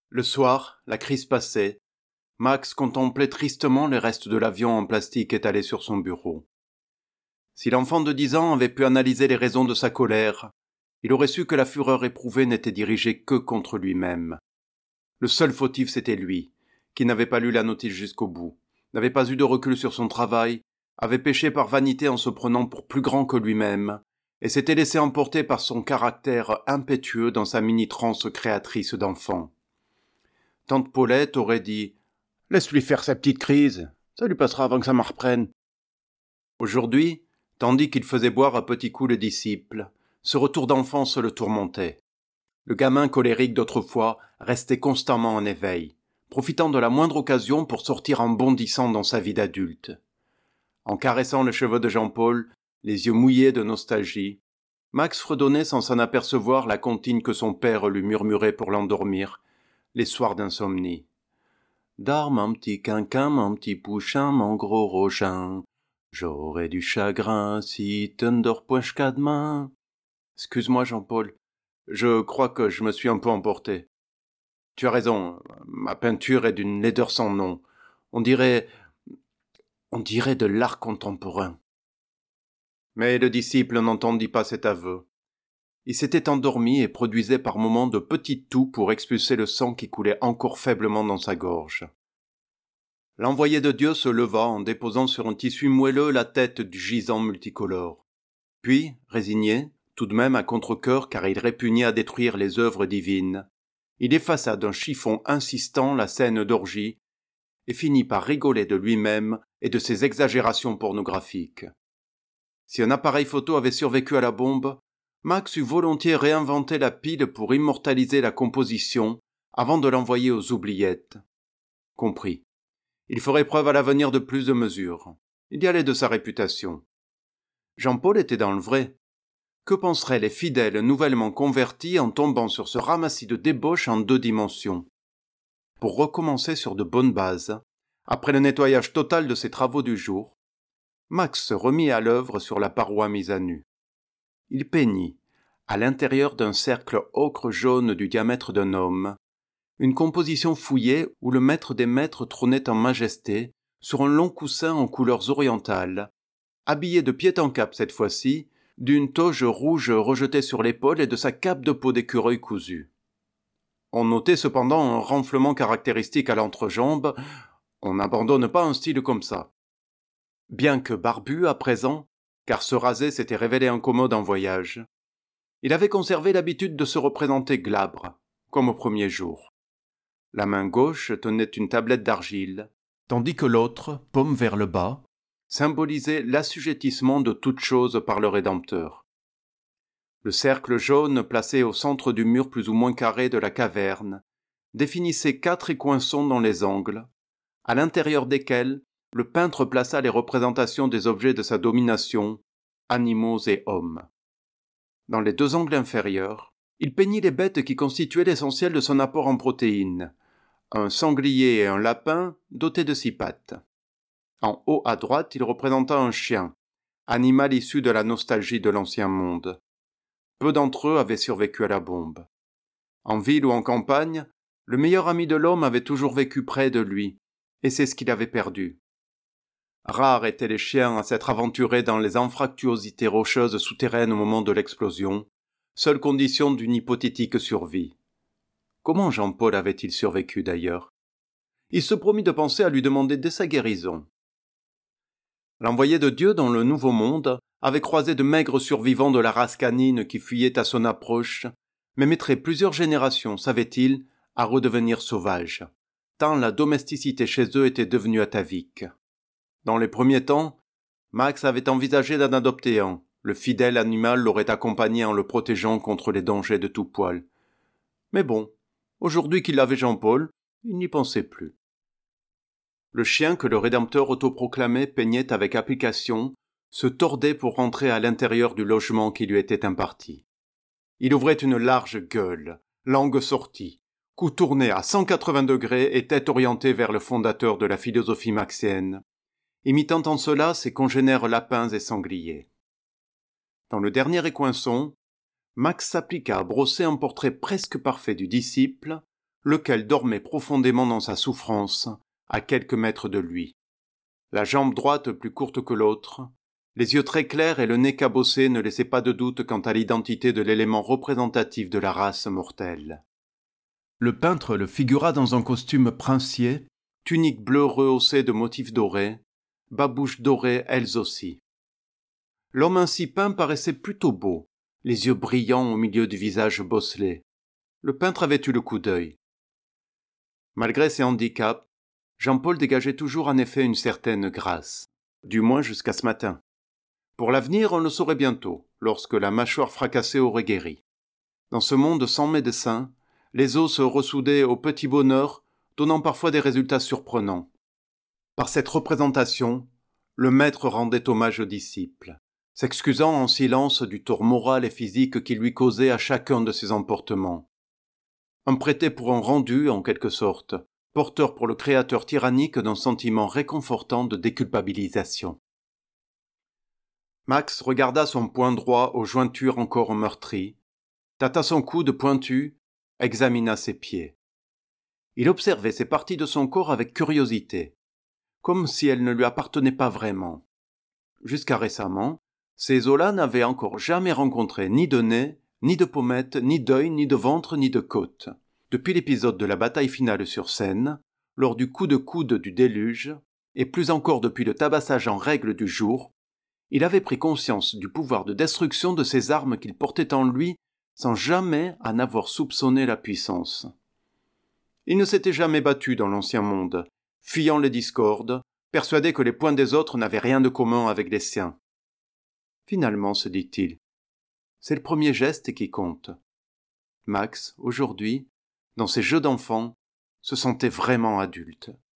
Le soir, la crise passée, Max contemplait tristement les restes de l'avion en plastique étalés sur son bureau. Si l'enfant de 10 ans avait pu analyser les raisons de sa colère, il aurait su que la fureur éprouvée n'était dirigée que contre lui-même. Le seul fautif, c'était lui, qui n'avait pas lu la notice jusqu'au bout, n'avait pas eu de recul sur son travail, avait péché par vanité en se prenant pour plus grand que lui-même, et s'était laissé emporter par son caractère impétueux dans sa mini-transe créatrice d'enfant. Tante Paulette aurait dit « Laisse-lui faire sa petite crise, ça lui passera avant que ça m'en reprenne. » Aujourd'hui, tandis qu'il faisait boire à petits coups le disciple, ce retour d'enfance le tourmentait. Le gamin colérique d'autrefois restait constamment en éveil, profitant de la moindre occasion pour sortir en bondissant dans sa vie d'adulte. En caressant les cheveux de Jean-Paul, les yeux mouillés de nostalgie, Max fredonnait sans s'en apercevoir la comptine que son père lui murmurait pour l'endormir, les soirs d'insomnie. « Dors mon petit quinquin, mon petit pouchin, mon gros rogin, j'aurais du chagrin si tu ne dors point jusqu'à demain. » Excuse-moi Jean-Paul, je crois que je me suis un peu emporté. Tu as raison, ma peinture est d'une laideur sans nom. On dirait de l'art contemporain. Mais le disciple n'entendit pas cet aveu. Il s'était endormi et produisait par moments de petites toux pour expulser le sang qui coulait encore faiblement dans sa gorge. L'envoyé de Dieu se leva en déposant sur un tissu moelleux la tête du gisant multicolore. Puis, résigné, tout de même à contre-cœur car il répugnait à détruire les œuvres divines, il effaça d'un chiffon insistant la scène d'orgie et finit par rigoler de lui-même et de ses exagérations pornographiques. Si un appareil photo avait survécu à la bombe, Max eût volontiers réinventé la pile pour immortaliser la composition avant de l'envoyer aux oubliettes. Compris. Il ferait preuve à l'avenir de plus de mesures. Il y allait de sa réputation. Jean-Paul était dans le vrai. Que penseraient les fidèles nouvellement convertis en tombant sur ce ramassis de débauche en 2 dimensions? Pour recommencer sur de bonnes bases, après le nettoyage total de ses travaux du jour, Max se remit à l'œuvre sur la paroi mise à nu. Il peignit, à l'intérieur d'un cercle ocre jaune du diamètre d'un homme, une composition fouillée où le maître des maîtres trônait en majesté sur un long coussin en couleurs orientales, habillé de pied en cap cette fois-ci, d'une toge rouge rejetée sur l'épaule et de sa cape de peau d'écureuil cousue. On notait cependant un renflement caractéristique à l'entrejambe. On n'abandonne pas un style comme ça. Bien que barbu à présent, car se raser s'était révélé incommode en voyage, il avait conservé l'habitude de se représenter glabre, comme au premier jour. La main gauche tenait une tablette d'argile, tandis que l'autre, paume vers le bas, symbolisait l'assujettissement de toute chose par le Rédempteur. Le cercle jaune placé au centre du mur plus ou moins carré de la caverne définissait 4 écoinçons dans les angles, à l'intérieur desquels le peintre plaça les représentations des objets de sa domination, animaux et hommes. Dans les 2 angles inférieurs, il peignit les bêtes qui constituaient l'essentiel de son apport en protéines, un sanglier et un lapin dotés de 6 pattes. En haut à droite, il représenta un chien, animal issu de la nostalgie de l'ancien monde. Peu d'entre eux avaient survécu à la bombe. En ville ou en campagne, le meilleur ami de l'homme avait toujours vécu près de lui, et c'est ce qu'il avait perdu. Rares étaient les chiens à s'être aventurés dans les anfractuosités rocheuses souterraines au moment de l'explosion, seule condition d'une hypothétique survie. Comment Jean-Paul avait-il survécu d'ailleurs? Il se promit de penser à lui demander dès sa guérison. L'envoyé de Dieu dans le Nouveau Monde avait croisé de maigres survivants de la race canine qui fuyaient à son approche, mais mettrait plusieurs générations, savait-il, à redevenir sauvages, tant la domesticité chez eux était devenue atavique. Dans les premiers temps, Max avait envisagé d'en adopter un. Le fidèle animal l'aurait accompagné en le protégeant contre les dangers de tout poil. Mais bon, aujourd'hui qu'il avait Jean-Paul, il n'y pensait plus. Le chien que le Rédempteur autoproclamé peignait avec application se tordait pour rentrer à l'intérieur du logement qui lui était imparti. Il ouvrait une large gueule, langue sortie, cou tourné à 180 degrés et tête orientée vers le fondateur de la philosophie maxienne, imitant en cela ses congénères lapins et sangliers. Dans le dernier écoinçon, Max s'appliqua à brosser un portrait presque parfait du disciple, lequel dormait profondément dans sa souffrance, à quelques mètres de lui. La jambe droite plus courte que l'autre, les yeux très clairs et le nez cabossé ne laissaient pas de doute quant à l'identité de l'élément représentatif de la race mortelle. Le peintre le figura dans un costume princier, tunique bleue rehaussée de motifs dorés, babouches dorées elles aussi. L'homme ainsi peint paraissait plutôt beau, les yeux brillants au milieu du visage bosselé. Le peintre avait eu le coup d'œil. Malgré ses handicaps, Jean-Paul dégageait toujours en effet une certaine grâce, du moins jusqu'à ce matin. Pour l'avenir, on le saurait bientôt, lorsque la mâchoire fracassée aurait guéri. Dans ce monde sans médecin, les os se ressoudaient au petit bonheur, donnant parfois des résultats surprenants. Par cette représentation, le maître rendait hommage aux disciples, s'excusant en silence du tort moral et physique qu'il lui causait à chacun de ses emportements. Un prêté pour un rendu, en quelque sorte, porteur pour le créateur tyrannique d'un sentiment réconfortant de déculpabilisation. Max regarda son poing droit aux jointures encore meurtries, tâta son coude pointu, examina ses pieds. Il observait ces parties de son corps avec curiosité, comme si elles ne lui appartenaient pas vraiment. Jusqu'à récemment, ces os-là n'avaient encore jamais rencontré ni de nez, ni de pommettes, ni d'œil, ni de ventre, ni de côte. Depuis l'épisode de la bataille finale sur Seine, lors du coup de coude du déluge, et plus encore depuis le tabassage en règle du jour, il avait pris conscience du pouvoir de destruction de ces armes qu'il portait en lui sans jamais en avoir soupçonné la puissance. Il ne s'était jamais battu dans l'ancien monde, fuyant les discordes, persuadé que les poings des autres n'avaient rien de commun avec les siens. Finalement, se dit-il, c'est le premier geste qui compte. Max, aujourd'hui, dans ses jeux d'enfant, se sentait vraiment adulte.